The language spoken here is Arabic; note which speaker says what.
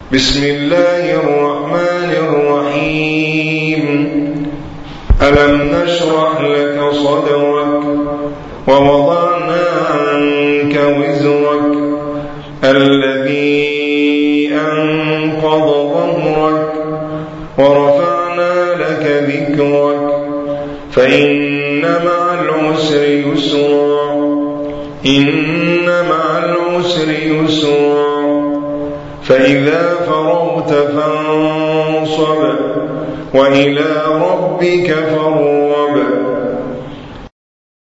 Speaker 1: بسم الله الرحمن الرحيم. ألم نشرح لك صدرك ووضعنا عنك وزرك الذي أنقض ظهرك ورفعنا لك ذكرك فإن مع العسر يسرا إن مع العسر يسرا فإذا فرغت فانصب وإلى ربك فارغب